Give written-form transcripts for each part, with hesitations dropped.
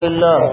الله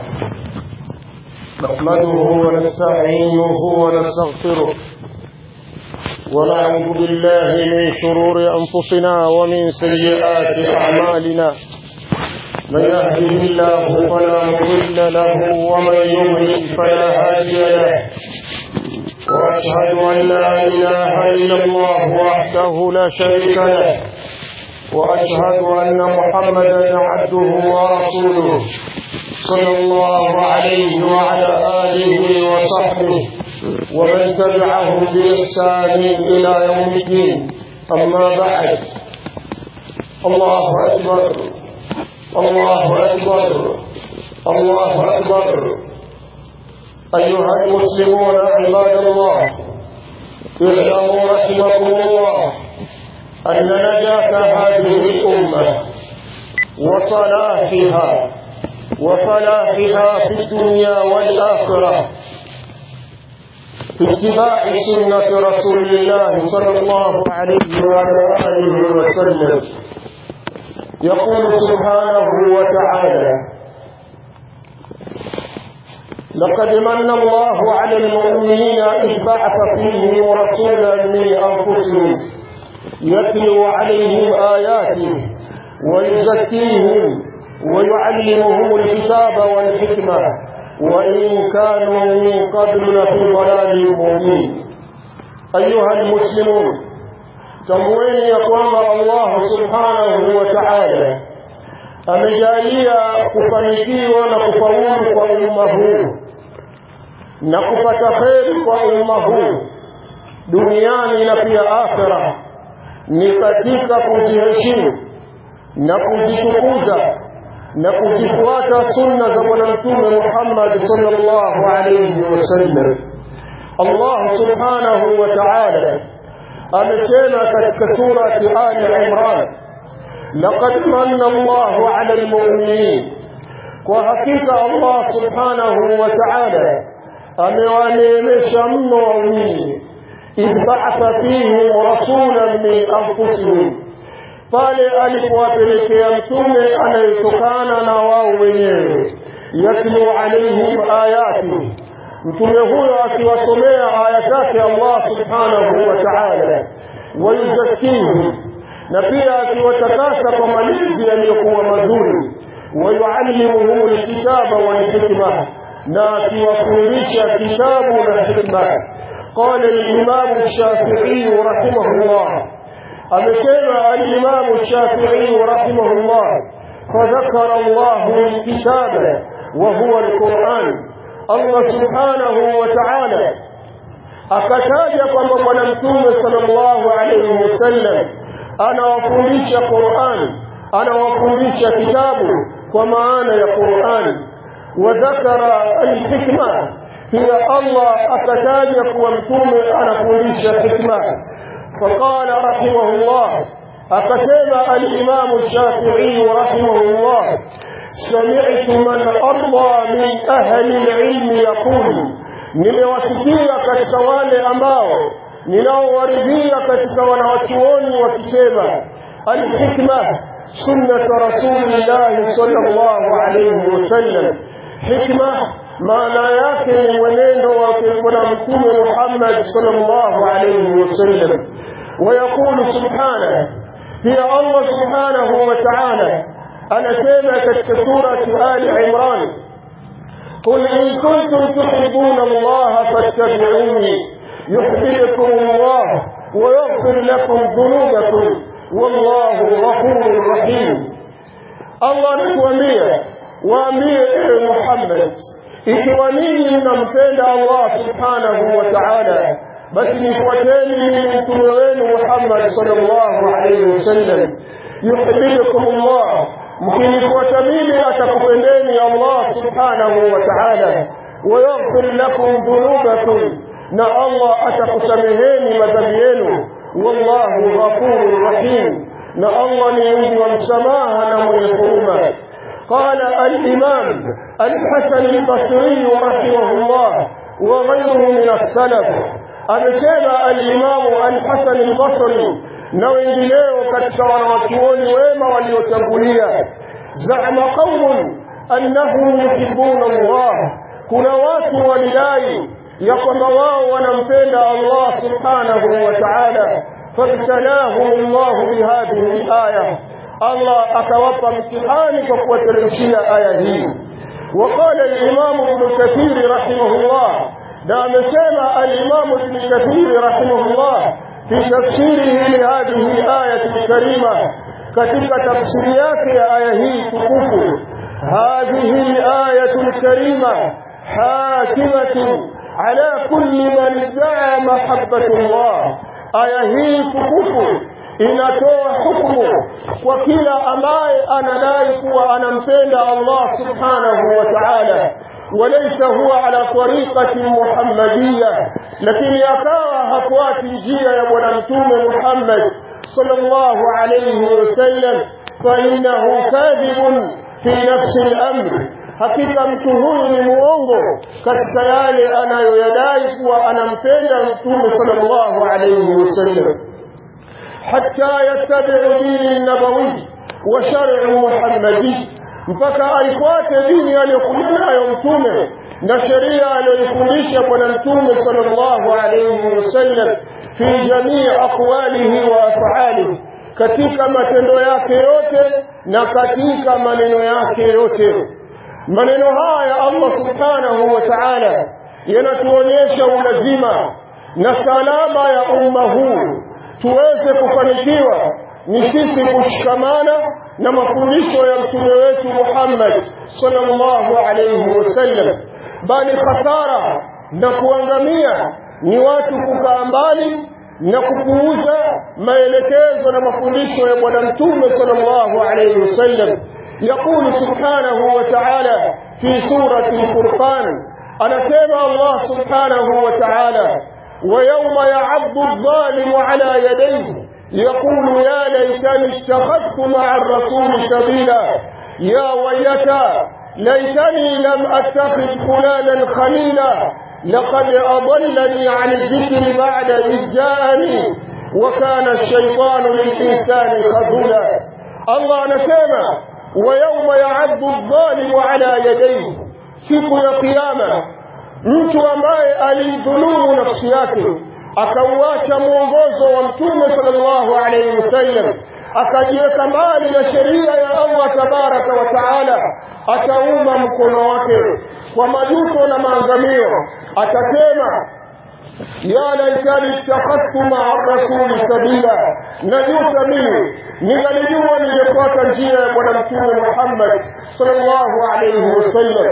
نحمده ونستعينه ونستغفره ونعوذ بالله من شرور أنفسنا ومن سيئات أعمالنا من يهده الله فلا مضل له ومن يضلل فلا هادي له وأشهد أن لا إله إلا الله وحده لا شريك له وأشهد أن محمدا عبده ورسوله صلى الله عليه وعلى آله وصحبه ومن تبعهم بإحسان إلى يوم الدين. أما بعد، الله أكبر الله أكبر الله أكبر. أيها المسلمون عباد الله، اعلموا رحمكم الله أن نجاة هذه الأمة وفلاحها في الدنيا والآخرة في اتباع سنة رسول الله صلى الله عليه وعلى آله وسلم. يقول سبحانه وتعالى: لقد من الله على المؤمنين إذ بعث فيهم رسولا من أنفسهم يتلو عليهم آياته ويزكيهم ويعلمهم الكتاب والحكمة وإن كانوا من قبل لفي ضلال مبين. أيها المسلمون، تموين يقوم الله سبحانه وتعالى amejalia kufanikiwa na kufaulu kwa umma huu na kupata kheri kwa umma huu duniani na pia akhera ni katika kuziheshimu na kuzitukuza na kuzifuata sunna za Bwana Mtume Muhammad sallallahu alayhi wasallam. Allah subhanahu wa ta'ala amesema katika surati Ali Imran: laqad manna Allahu 'ala al-mu'minin, kwa hakika Allah subhanahu wa ta'ala amewaneemesha mno waumini, idh ba'atha fihim rasulan min anfusihim, pale alipowapelekea mtume anayetokana na wao wenyewe, yatlu alaihim ayati, mtume huyo akiwasomea aya zake Allah subhanahu wa ta'ala, wayuzakkihim, na pia akiwatakasa kwa malezi yaliyokuwa mazuri, wayuallimuhum alkitaba walhikma, na akiwafundisha kitabu na hikma. قال الإمام الشافعي رحمه الله، أمسنا الإمام الشافعي رحمه الله: فذكر الله الكتاب وهو القرآن. الله سبحانه وتعالى أكتاج كما قلتم صلى الله عليه وسلم: أنا وفندش قرآن، أنا وفندش كتاب وما أنا يا قرآن. وذكر الحكمة، هي الله أكتاج ومتوم أنا فندش حكمة. فقال رحمه الله، أكتب الإمام الشافعي رحمه الله: سمعت من أرضى من أهل العلم يقول، nimewasikia katika wale ambao ninaowaridhia katika wanawachuoni wakisema: alhikma sunnat rasulillah sallallahu alayhi wasallam. Hikma maana yake ni mwenendo wa Bwana Mtume Muhammad sallallahu alayhi wasallam. ويقول سبحانه، هي الله سبحانه وتعالى أنا سيما كسورة آل عمران: قل إن كنتم تحبون الله فاتبعوني يحببكم الله ويغفر لكم ذنوبكم والله غفور رحيم. الله نتواميه واميه محمد، ikiwa ninyi mnampenda Allah subhanahu wa ta'ala, basi nifuateni mimi mtume wenu Muhammad sallallahu alayhi wasallam. Yuhibbukum Allah, mkinifuata mimi atakupendeni Allah subhanahu wa ta'ala. Wa yaghfir lakum dhunubakum, na Allah atakusameheni madhambi yenu. Wallahu ghafurur rahim, na Allah ni mwingi wa msamaha na mwenye huruma. قال الإمام الحسن البصري رحمه الله وغيره من السلف، amesema al-Imam al-Hasan al-Basri na wengineo katika wanawachuoni wema waliotangulia: za'ama qaumun annahum yuhibbuna Allah, kuna watu walidai ya kwamba wao wanampenda Allah subhanahu wa ta'ala, fabtalahum Allah bihadhihi al-aya, Allah akawapa mtihani kwa kuwateremshia aya hii. وقال الإمام ابن كثير رحمه الله، دام سمع الإمام ابن كثير رحمه الله في تفسيره لهذه الآية الكريمة كتلك تفسيريات آية تكفر، هذه الآية الكريمة حاكمة على كل من ادعى محبة الله. آية تكفر inatoa hukumu kwa kila ambaye anadai kuwa anampenda Allah subhanahu wa ta'ala, walaysa huwa ala tariqati muhammadiyya, lakini akawa hafuati njia ya bwana mtume Muhammad sallallahu alayhi wasallam, fa innahu kadhibun fi nafsi al-amr, hakika mtu huyu ni muongo katika yale anayoyadai kuwa anampenda mtume sallallahu alayhi wasallam. حتى يتبع دين النبوي وشرع محمدي، mpaka aifuate dini aliyokuja nayo mtume na sheria aliyofundisha bwana mtume sallallahu alayhi wasallam, fi jamii aqwalihi wa af'alihi, katika matendo yake yote na katika maneno yake yote. Maneno haya Allah subhanahu wa ta'ala yanatuonyesha ulazima na salama ya umma huu tuweze kufanikiwa ni sisi kushikamana na mafundisho ya mtume wetu Muhammad sallallahu alayhi wasallam, bali khasara na kuangamia ni watu kukaa mbali na kupuuza maelekezo na mafundisho ya bwana mtume sallallahu alayhi wasallam. يقول سبحانه وتعالى في سورة الفرقان، anasema Allah subhanahu wa ta'ala: ويوم يعض الظالم على يديه يقول يا ليتني اتخذت مع الرسول سبيلا يا ويلتى ليتني لم اتخذ فلانا خليلا لقد اضلني عن الذكر بعد إذ جاءني وكان الشيطان للإنسان خذولا. الله نسمع ويوم يعض الظالم على يديه، siku ya kiyama mtu ambaye alidhulumu nafsi yake akauacha mwongozo wa mtume sallallahu alayhi wasallam, akajiweka mbali na sheria ya Allah tabaraka wa taala, atauma mkono wake kwa majuto na maangamio, atasema ya laitani ittakhadhtu ma'a rasuli sabila, najuta mimi ningalijua ningefuata njia ya bwana mtume Muhammad sallallahu alayhi wasallam.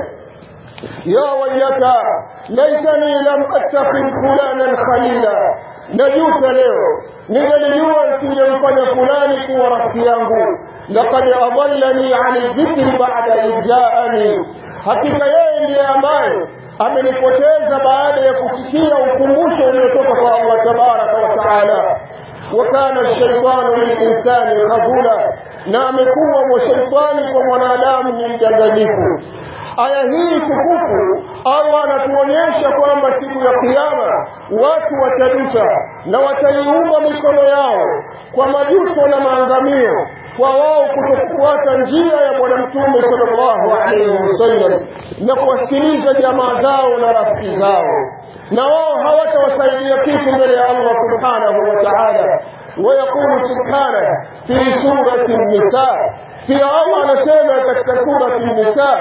يا ويلتى ليتني لم اتخذ فلانا خليلا، najuta leo ningalijua nisingemfanya fulani kuwa rafiki yangu. Laqad adallani 'ani dhikri ba'da idh ja'ani, hakika yeye ndiye ambaye amenipoteza baada ya kusikia ukumbusho uliotoka kwa Allah tabaraka wa taala. وكان الشيطان للإنسان خذولا, na amekuwa shaitani kwa mwanadamu ni mdanganyifu. Aya hii tukufu Allah anatuonyesha kwamba siku ya kiyama watu watajuta na wataiumba mikono yao kwa majuto na maangamio kwa wao kutofuata njia ya bwana mtume sallallahu alayhi wasallam na kuwasikiliza jamaa zao na rafiki zao, na wao hawatawasaidia kitu mbele ya Allah subhanahu wa ta'ala. ويقول سبحانه في سورة النساء، في الله نسمع في سورة النساء: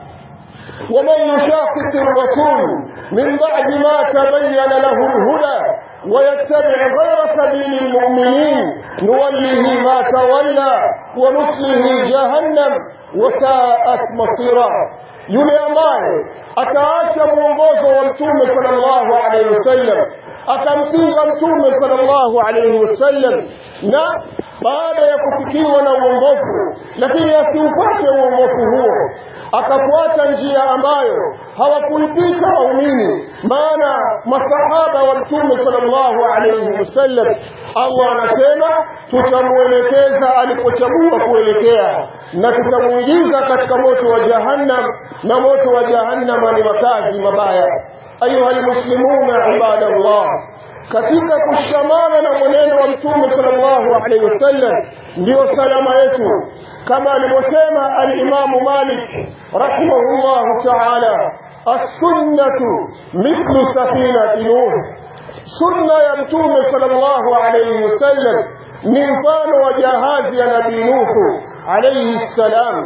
ومن يشاقق الرسول من بعد ما تبين له الهدى ويتبع غير سبيل المؤمنين نوله ما تولى ونصله جهنم وساءت مصيرا. yule ambaye ataacha mwongozo wa mtume sallallahu alayhi wasallam akampinga mtume sallallahu alayhi wasallam, na baada ya kufikiwa na uongofu lakini asiufuate uongofu huo akafuata njia ambayo hawakuipita waumini, maana masahaba wa mtume sallallahu alayhi wasallam Allah anasema tutamuelekeza alipochagua kuelekea na tutamuingiza katika moto wa jahannam, na moto wa jahannam ni makazi mabaya. أيها المسلمون عباد الله، katika kushikamana na mwenendo wa Mtume sallallahu alaihi wasallam ndio salama yetu, kama alivyosema al-Imam Malik rahimahullah ta'ala, as-sunnatu mithlu safinati Nuh, sunna ya Mtume sallallahu alaihi wasallam ni mfano wa jahazi ya Nabii Nuh alayhi salam.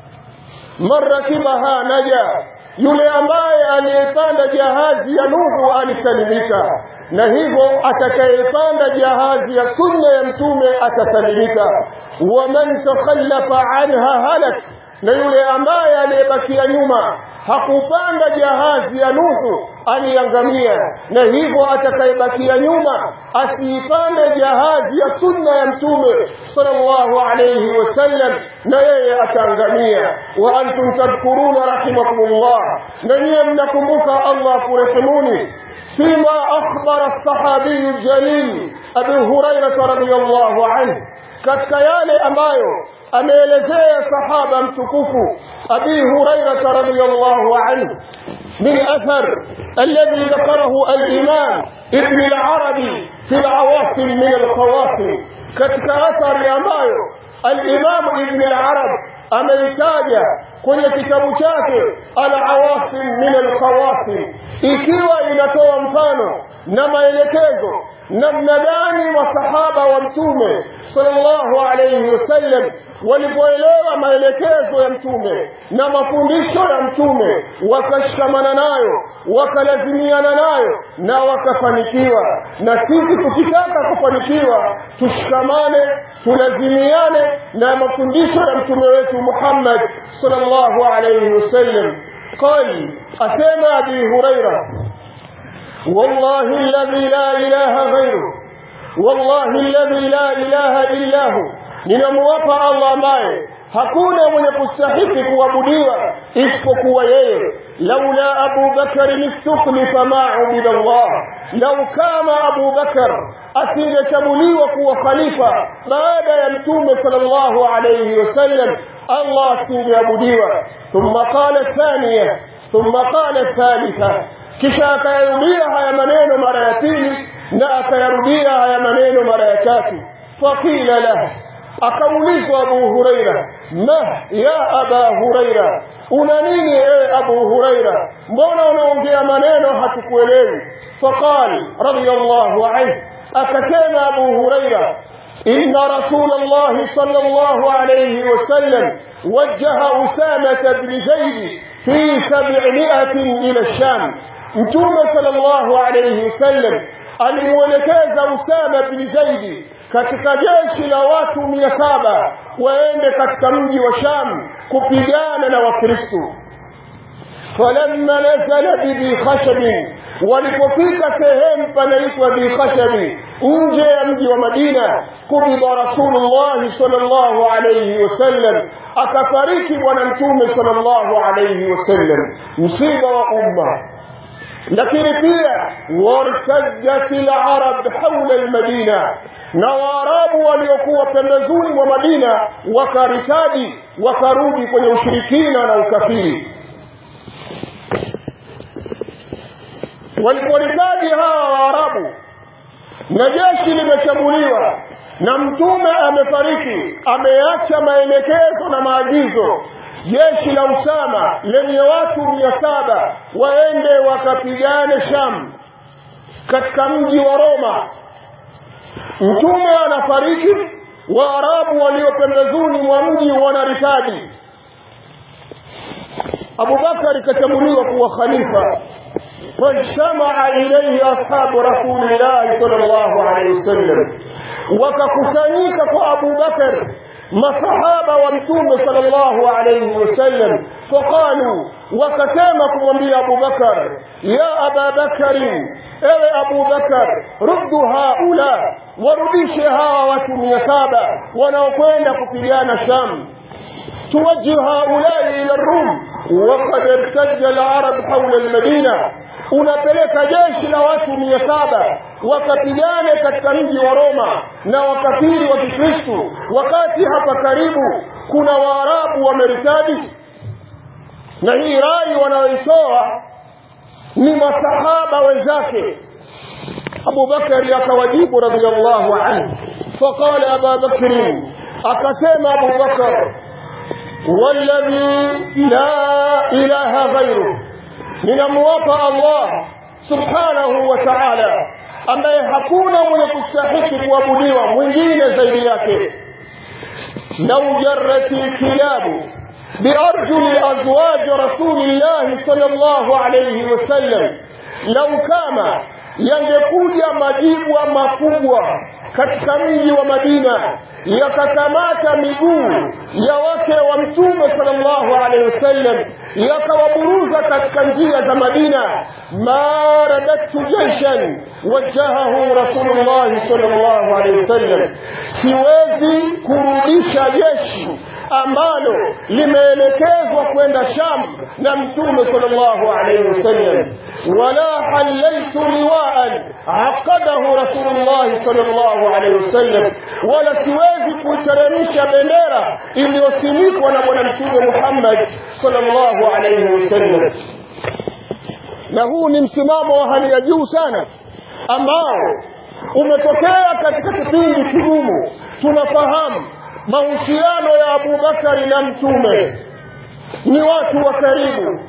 Marakibaha naja, yule ambaye aliyepanda jahazi ya Nuhu alisalimika, na hivyo atakayepanda jahazi ya sunna ya Mtume atasalimika. Wa man takhallafa anha halak, na yule ambaye aliyebakia nyuma hakupanda jahazi ya Nuhu aliangamia, na hivyo atakayebakia nyuma asipande jahazi ya sunna ya Mtume sallallahu alayhi wasallam, na yeye ataangamia. Wa antum tadhkuruna rahimakumullah, na nyinyi mnakumbuka Allah kurehemuni, fima akhbara as-sahabi al-jalil Abu Hurairah radhiyallahu anhu, katika yale ambayo ameelezea sahaba mtukufu Abi Hurairah radhiyallahu anhu من أثر الذي ذكره الإمام ابن العربي في العواصم من القواصم، كتك أثر ambayo الإمام ابن العرب ameitaja kwenye kitabu chake al-Awasim min al-Qawasim, ikiwa inatoa mfano na maelekezo namna gani masahaba wa Mtume sallallahu alayhi wasallam walipoelewa maelekezo ya Mtume na mafundisho ya Mtume, wakashikamana nayo, wakalazimiana nayo na wakafanikiwa. Na sisi tukitaka kufanikiwa tushikamane, tulazimiane na mafundisho ya Mtume wetu Muhammad sallallahu alayhi wasallam. قال أسمع أبي هريرة: والله الذي لا إله غيره، والله الذي لا إله إلا هو، ninamwapa Allah ambaye hakuna mwenye kustahiki kuabudiwa isipokuwa yeye. Laula Abu Bakar istukhlifa ma'ubida Allah, lau kama Abu Bakar asingechaguliwa kuwa khalifa baada ya Mtume sallallahu alayhi wasallam, Allah asingeabudiwa. Thumma qala thaniya, thumma qala thalitha, kisha akayarudia haya maneno mara ya pili na akayarudia haya maneno mara ya tatu. Faqila lahu, akaulizwa Abu Huraira: ma ya Aba Huraira, una nini ewe Abu Huraira, mbona unaongea maneno hatukuelewi? Faqal radiyallahu anhu, akasema Abu Huraira: inna Rasulullah sallallahu alayhi wasallam wajjaha Usama ibn Zayd fi 700 ila Sham, Mtume sallallahu alayhi wasallam alimuelekeza Usama ibn Zaid katika jeshi la watu 700 waende katika mji wa Sham kupigana na Wakristo. Falamma nazala bi Khashab, walipofika sehemu panaitwa bi Khashab nje ya mji wa Madina, kubida Rasulullah sallallahu alayhi wasallam, akafariki bwana Mtume sallallahu alayhi wasallam, msiba wa umma. Lakini pia wartajat al-arab hawla al-Madina, na Waarabu waliokuwa pembezoni mwa Madina wakaritadi, wakarudi kwenye ushirikina na ukafiri. Waliporitadi hawa Waarabu na jeshi limeshambuliwa na Mtume amefariki, ameacha maelekezo na maagizo, jeshi la Usama lenye watu 700 waende wakapigane Sham katika mji wa Roma. Mtume anafariki, Waarabu waliopembezoni mwa mji wanaritadi. Abu Bakar kachaguliwa kuwa khalifa. فاجتمع إليه أصحاب رسول الله صلى الله عليه وسلم, وككسانيك أبو بكر مصحابة ومتوم صلى الله عليه وسلم، فقالوا وكتامكم ومبي أبو بكر: يا أبا بكر، أي أبو بكر، ردوا هؤلاء ورudisha watu 700 wanaokwenda kupigana Sham. توجه هؤلاء إلى الروم وقد ارتج العرب حول المدينة، unapeleka jeshi la watu 700 wakapigane katika mji wa Roma na wakafiri wa Kikristo, wakati hapa karibu kuna Waarabu wameritadi. Na hii rai wanaoitoa ni masahaba wenzake. Abu Bakari akawajibu radhiyallahu anhu, faqala Abu Bakr, akasema Abu Bakar, walladhi la ilaha ghayruhu, ninamwapa Allah subhanahu wa ta'ala ambaye hakuna mwenye kustahiki kuabudiwa mwingine zaidi yake, law jarrati kilabu biarjuli azwaj rasulillah sallallahu alayhi wasallam, law kama yangekuja majibwa makubwa katika mji wa Madina yakakamata miguu ya wake wa Mtume sallallahu alaihi wasallam yakawaburuza katika njia za Madina, ma radatu jayshan wajahahu Rasulullah sallallahu alaihi wasallam, siwezi kurudisha jeshi ambalo limeelekezwa kwenda Sham na Mtume sallallahu alayhi wasallam, wala halaltu liwa'an aqadahu Rasulullah sallallahu alayhi wasallam, wala siwezi kuiteremsha bendera iliyosimikwa na bwana Mtume Muhammad sallallahu alayhi wasallam. Na huu ni msimamo wa hali ya juu sana ambao umetokea katika kipindi kigumu. Tunafahamu mahusiano ya Abu Bakari na Mtume ni watu wa karibu,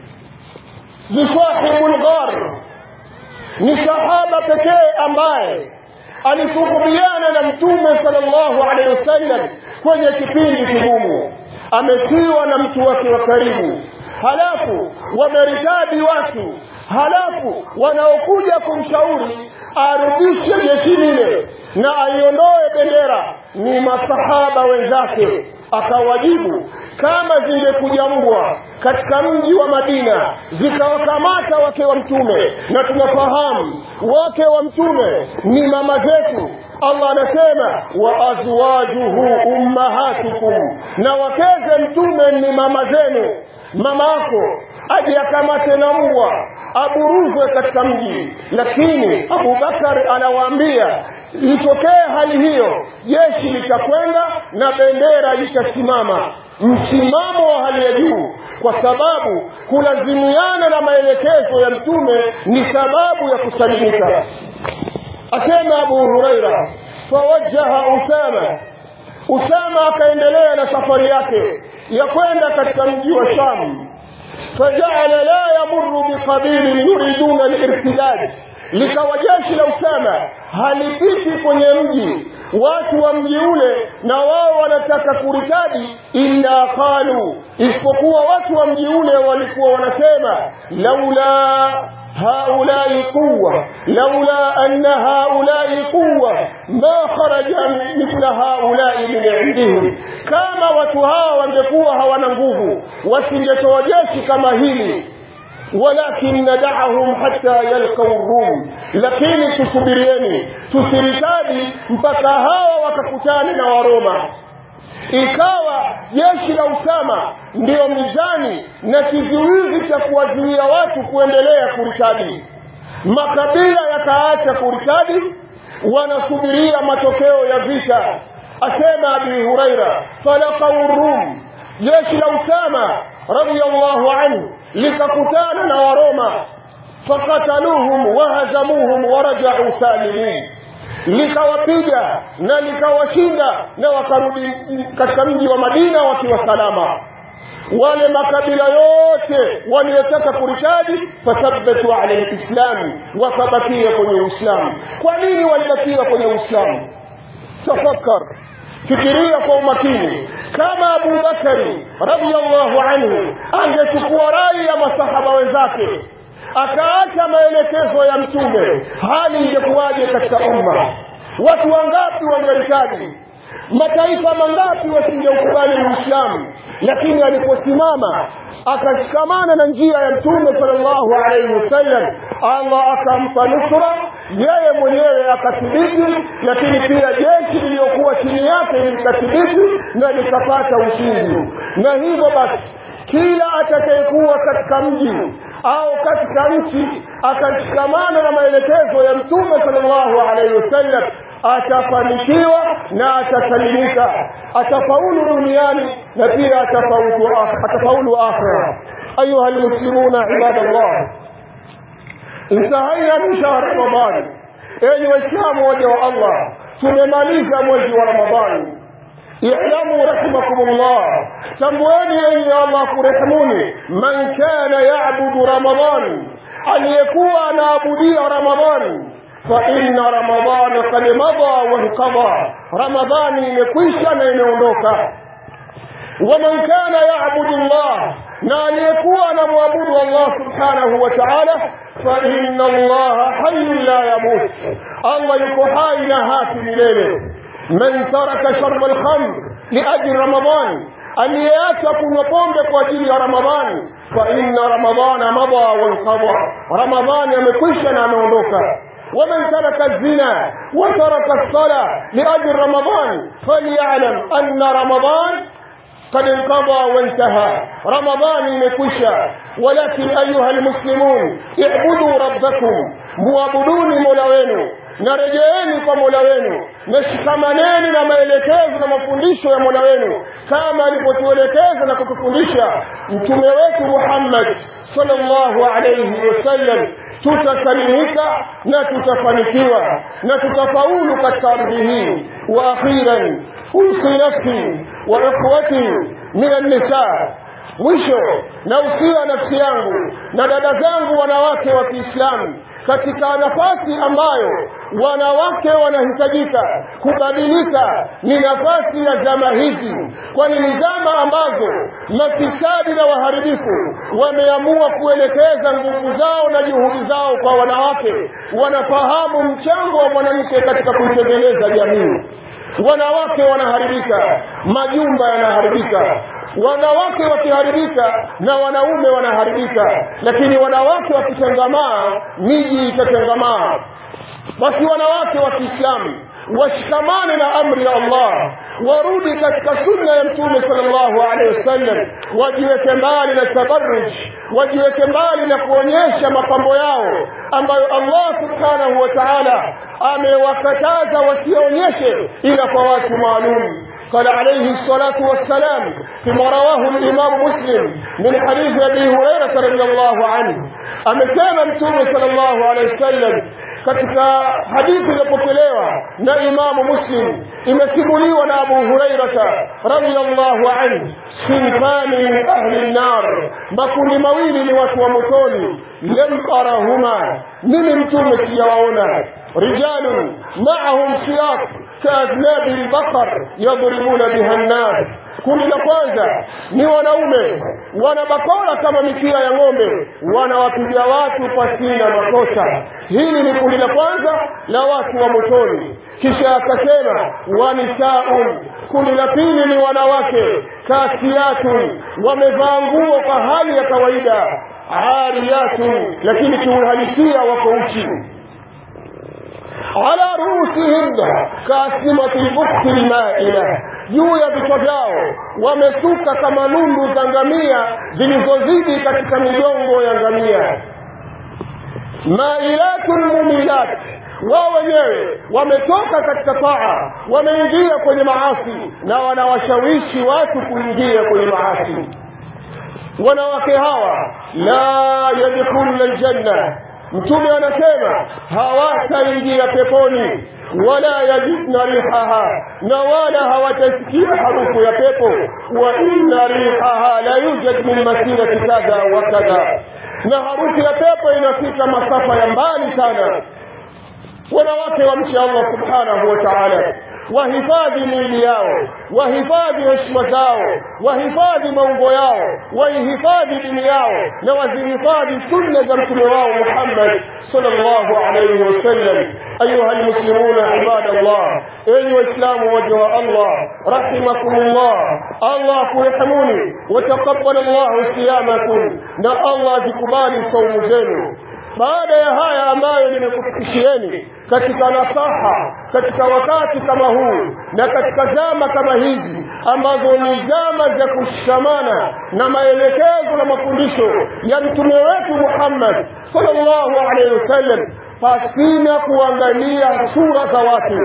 ni sahibul ghar, ni sahaba pekee ambaye alisuhubiana na Mtume sallallahu alaihi wasallam kwenye kipindi kigumu, ametiwa na mtu wake wa karibu, halafu wameritadi watu, halafu wanaokuja kumshauri arudishe jeshi lile na aiondoe bendera ni masahaba wenzake. Akawajibu, kama zingekuja mbwa katika mji wa Madina zikawakamata wake wa Mtume, na tunafahamu wake wa Mtume ni mama zetu, Allah anasema wa azwajuhu ummahatukum, na wakeze Mtume ni mama zenu. Mamako aje akamate na mbwa aburuzwe katika mji, lakini Abu Bakar anawaambia itokee hali hiyo, jeshi litakwenda na bendera itasimama. Msimamo wa hali ya juu, kwa sababu kulazimiana na maelekezo ya Mtume ni sababu ya kusalimika. Asema Abu Huraira, fawajjaha Usama akaendelea na safari yake ya kwenda katika mji wa Sham, faja'ala la yamurru biqabilin yuriduna al-irtidad, likawa jeshi la Usama halipiti kwenye mji watu wa mji ule na wao wanataka kuritadi, illa qalu, isipokuwa watu wa mji ule walikuwa wanasema laula haulai quwwa, laula anna haulai quwwa ma kharaja mithla haulai min indihim, kama watu hawa wangekuwa hawana nguvu wasingetoa jeshi kama hili. walakin nad'ahum hatta yalqaw rum, lakini tusubirieni, tusiritadi mpaka hawa wakakutana na Waroma. Ikawa jeshi la Usama ndio mizani na kizuizi cha kuwazuia watu kuendelea kuritadi. Makabila yakaacha kuritadi, wanasubiria matokeo ya vita. Asema Abi Huraira, falaqaw rum, jeshi la Usama radiyallahu anhu likakutana na Waroma, fakataluhum wahazamuhum waraja'u salimin, likawapiga na likawashinda na wakarudi katika mji wa Madina wakiwa salama. Wale makabila yote waliotaka kuritadi fathabbatu ala al-islam, wakabakia kwenye Uislamu. Kwa nini walibakia kwenye Uislamu? Tafakar, fikiria kwa umakini. Kama Abu Bakari radhiyallahu anhu angechukua rai ya masahaba wenzake akaacha maelekezo ya Mtume, hali ingekuwaje katika umma? Watu wangapi wangeritadi? Mataifa mangapi wasingeukubali Uislamu? Lakini aliposimama akashikamana na njia ya Mtume sallallahu alayhi wasallam, Allah akampa nusra, yeye mwenyewe akathibiti, lakini pia jeshi lililokuwa chini yake likathibiti na likapata ushindi. Na hivyo basi kila atakayekuwa katika mji au katika nchi akashikamana na maelekezo ya Mtume sallallahu alayhi wasallam atafanikiwa na atasalimika, atafaulu duniani na pia atafaulu akhira. Ayuha almuslimuna ibadallah, انتهينا من شهر رمضان enyi waislamu waja wa Allah, tumemaliza mwezi wa Ramadhani. i'lamu rahimakumullah, tambueni enyi Allah kurehemuni, man kana ya'budu Ramadhan, aliyekuwa anaabudia Ramadhani, fa inna Ramadhana qad madha wa inqadha, Ramadhani imekwisha na imeondoka. ومن كان يعبد الله، na aliyekuwa anamwabudu Allah subhanahu wa ta'ala, fa inna Allah hayyun la yamut, Allah yuko hai na hafi milele. Man taraka sharb al-khamr li ajli Ramadan, aliyeacha kunywa pombe kwa ajili ya Ramadhani, fa inna Ramadhana madha wa inqadha, Ramadhani amekwisha na ameondoka. ومن ترك الزنا وترك الصلاة لأجل رمضان فليعلم أن رمضان قد انقضى وانتهى، رمضان imekwisha. ولكن أيها المسلمون اعبدوا ربكم، muabuduni mola wenu, na rejeeni kwa mola wenu, na shikamaneni na maelekezo na mafundisho ya mola wenu kama alivyotuelekeza na kutufundisha mtume wetu Muhammad sallallahu alayhi wasallam. Tutasalimika na tutafanikiwa na tutafaulu katika ardhi hii. Wa akhiran usi nafsi wa ikhwati min an-nisa, mwisho na usia nafsi yangu na dada zangu wanawake wa Kiislamu katika nafasi ambayo wanawake wanahitajika kubadilika, ni nafasi ya zama hizi, kwani ni zama ambazo mafisadi na waharibifu wameamua kuelekeza nguvu zao na juhudi zao kwa wanawake. Wanafahamu mchango wa mwanamke katika kuitengeneza jamii. Wanawake wanaharibika, majumba yanaharibika. Wanawake wakiharibika na wanaume wanaharibika, lakini wanawake wakitengamaa miji itatengamaa. Basi wanawake wa Kiislamu washikamane na amri ya Allah, warudi katika sunna ya Mtume sallallahu alaihi wasallam, wajiweke mbali na tabarruj, wajiweke mbali na kuonyesha mapambo yao ambayo Allah subhanahu wa ta'ala amewakataza wasionyeshe ila kwa watu maalum. قال عليه الصلاة والسلام فيما رواه الإمام مسلم من حديث أبي هريرة رضي الله عنه، أمسام متوم صلى الله عليه وسلم katika hadithi iliyopokelewa na Imamu Muslim, imesimuliwa na Abu Hurairah radhiyallahu anhu, sinfani min ahli an-nar, makundi mawili ni watu wa motoni, lam arahuma, mimi mtume sijawaona, rijalun ma'ahum siyaq kaadnabi al-baqar yadribuna biha an-nas. Kundi la kwanza ni wanaume wana bakora kama mikia ya ng'ombe, wanawapiga watu pasina makosa. Hili ni kundi la kwanza la watu wa motoni. Kisha akasema wanisaun, kundi la pili ni wanawake kasiyatun, wamevaa nguo kwa hali ya kawaida, ariyatun, lakini kiuhalisia wako uchi, ala ruusihinna kasimati al-bukhti al-ma'ila, juu ya vichwa vyao wamesuka kama nundu za ngamia zilizozidi katika migongo ya ngamia. Ma'ilatun mumilat, wao wenyewe wametoka katika taa, wameingia kwenye maasi na wanawashawishi watu kuingia kwenye maasi. Wanawake hawa la yadkhuluna al-janna, Mtume anasema hawataingia peponi, wala yajidna rihaha, na wala hawatasikia harufu ya pepo. Wa inna rihaha la yujad min masirati kadha wa kadha, na harufu ya pepo inafika masafa ya mbali sana. Wanawake wamche Allah subhanahu wa ta'ala, wahifadhi miili yao, wahifadhi heshima zao, wahifadhi maungo yao, wahifadhi dini yao, na wazihifadhi sunna za mtume wao Muhammad sallallahu alayhi wasallam. Ayuha almuslimuna ibadallah, enyi waislamu waja wa Allah, rahimakumullah, Allah kurhamuni, wa taqabbala Allah siyamakum, na Allah zikubali saumu zenu. Baada ya haya ambayo nimekufikishieni katika nasaha katika wakati kama huu na katika zama kama hizi ambazo ni zama za kushikamana na maelekezo na mafundisho ya mtume wetu Muhammad sallallahu alaihi wasallam, pasina kuangalia sura za watu,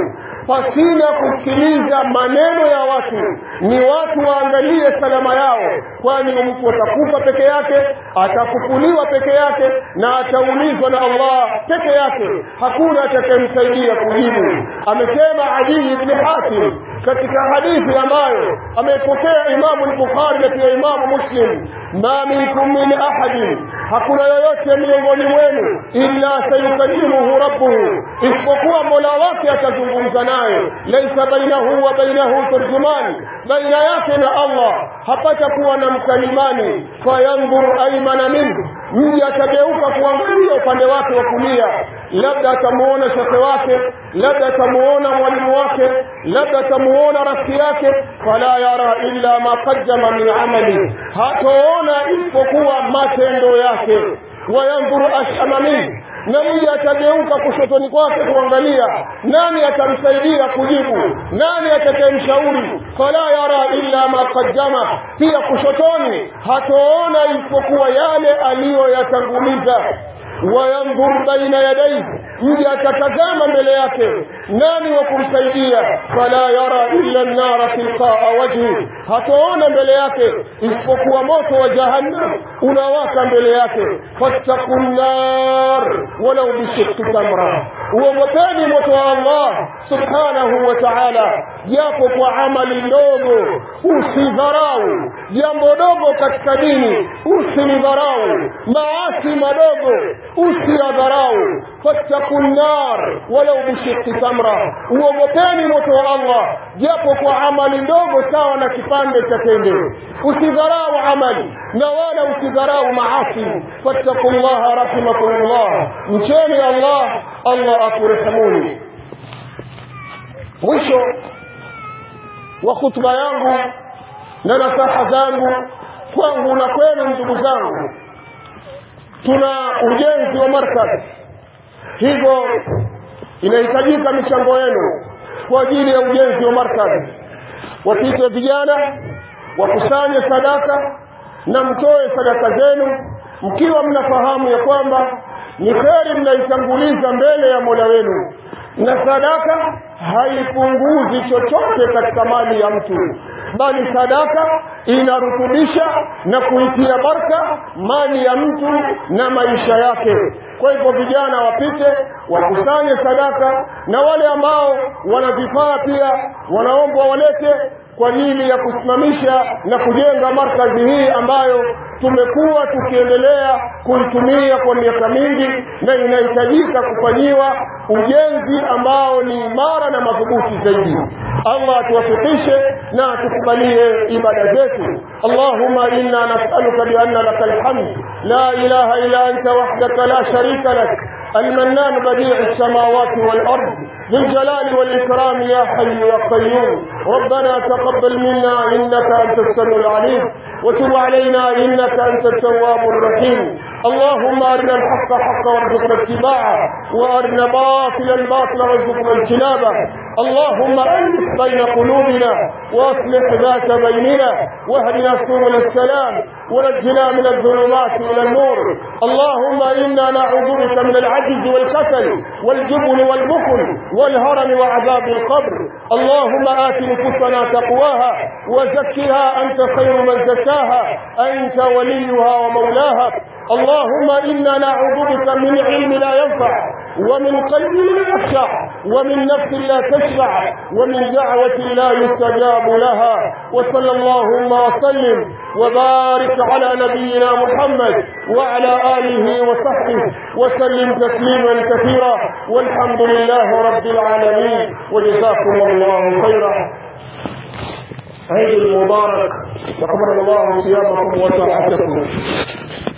pasina kusikiliza maneno ya watu. Ni watu waangalie salama yao, kwani mtu atakufa peke yake, atafufuliwa peke yake, na ataulizwa na Allah peke yake. Hakuna atakayemsaidia kujibu. Amesema Adi ibn Hatim katika hadithi ambayo amepokea Imamu al-Bukhari na pia Imamu Muslim, ma minkum min ahadin, hakuna yoyote miongoni mwenu illa sayukallimuhu rabbuhu, isipokuwa Mola wake atazungumza naye. Laisa bainahu wa bainahu turjuman, baina yake na Allah hapata kuwa na mkalimani. Fayanzuru aymana minhu, mja atageuka kuangalia upande wake wa kulia, labda atamuona shekhe wake, labda atamuona mwalimu wake, labda atamuona rafiki yake. Fala yara illa ma qaddama min amali, hataona isipokuwa matendo yake. Wayanzuru ashama minhu, na mja atageuka kushotoni kwake kuangalia nani atamsaidia kujibu, nani atakayemshauri. Fala yara illa ma qaddama, pia kushotoni hataona isipokuwa yale aliyoyatanguliza. Wayanzur baina yadayhi, mja atatazama mbele yake nani wa kumsaidia. Fala yara illa an-nara tilqaa wajhi, hataona mbele yake isipokuwa moto wa jahannam unawaka mbele yake. Fattaqun nar walau bishiqqi tamra, uogopeni moto wa Allah subhanahu wa ta'ala japo kwa amali ndogo. Usidharau jambo dogo katika dini, usilidharau. Maasi madogo usiyadharau. Fattaqun nar walau bishiqqi tamra, uogopeni moto wa Allah japo kwa amali ndogo sawa na kipande cha tende. Usidharau amali na wala usidharau maasi. Fattaqullaha rahimakumullah, mcheni Allah, Allah akurehemuni. Mwisho wa khutba yangu na nasaha zangu kwangu na kwenu ndugu zangu, tuna ujenzi wa markaz, hivyo inahitajika michango yenu kwa ajili ya ujenzi wa markaz. Wapite vijana wakusanye sadaka na mtoe sadaka zenu, mkiwa mnafahamu ya kwamba ni kheri mnaitanguliza mbele ya Mola wenu, na sadaka haipunguzi chochote katika mali ya mtu, bali sadaka inarutubisha na kuitia baraka mali ya mtu na maisha yake. Kwa hivyo vijana wapite wakusanye sadaka, na wale ambao wana vifaa pia wanaombwa walete kwa ajili ya kusimamisha na kujenga markazi hii ambayo tumekuwa tukiendelea kuitumia kwa miaka mingi, na inahitajika kufanyiwa ujenzi ambao ni imara na madhubuti zaidi. Allah atuwafikishe na atukubalie ibada zetu. Allahumma inna nas'aluka bi anna lakal hamd la ilaha illa anta wahdaka la sharika lak المنان بديع السماوات والأرض ذو الجلال والإكرام يا حي يا قيوم. ربنا تقبل منا إنك أنت السميع العليم وتب علينا إنك أنت التواب الرحيم. اللهم أرنا الحق حقا وارزقنا اتباعه، وأرنا باطلا باطلا وارزقنا اجتنابه. اللهم ألف بين قلوبنا وأصلح ذات بيننا، واهدنا سبل السلام، ونجنا من الظلمات إلى النور. اللهم إنا نعوذ بك من العجز والكسل والجبن والبخل والهرم وعذاب القبر. اللهم آت نفوسنا تقواها وزكها أنت خير من زكاها، أنت وليها ومولاها. اللهم إنا نعوذ بك من علم لا ينفع، ومن قلب لا يخشع، ومن نفس لا تشبع، ومن دعوة لا يستجاب لها. وصلى اللهم وسلم وبارك على نبينا محمد وعلى آله وصحبه وسلم تسليما كثيرا، والحمد لله رب العالمين، وجزاكم الله خيرا. عيد المبارك، تقبل الله صيامكم وطاعتكم.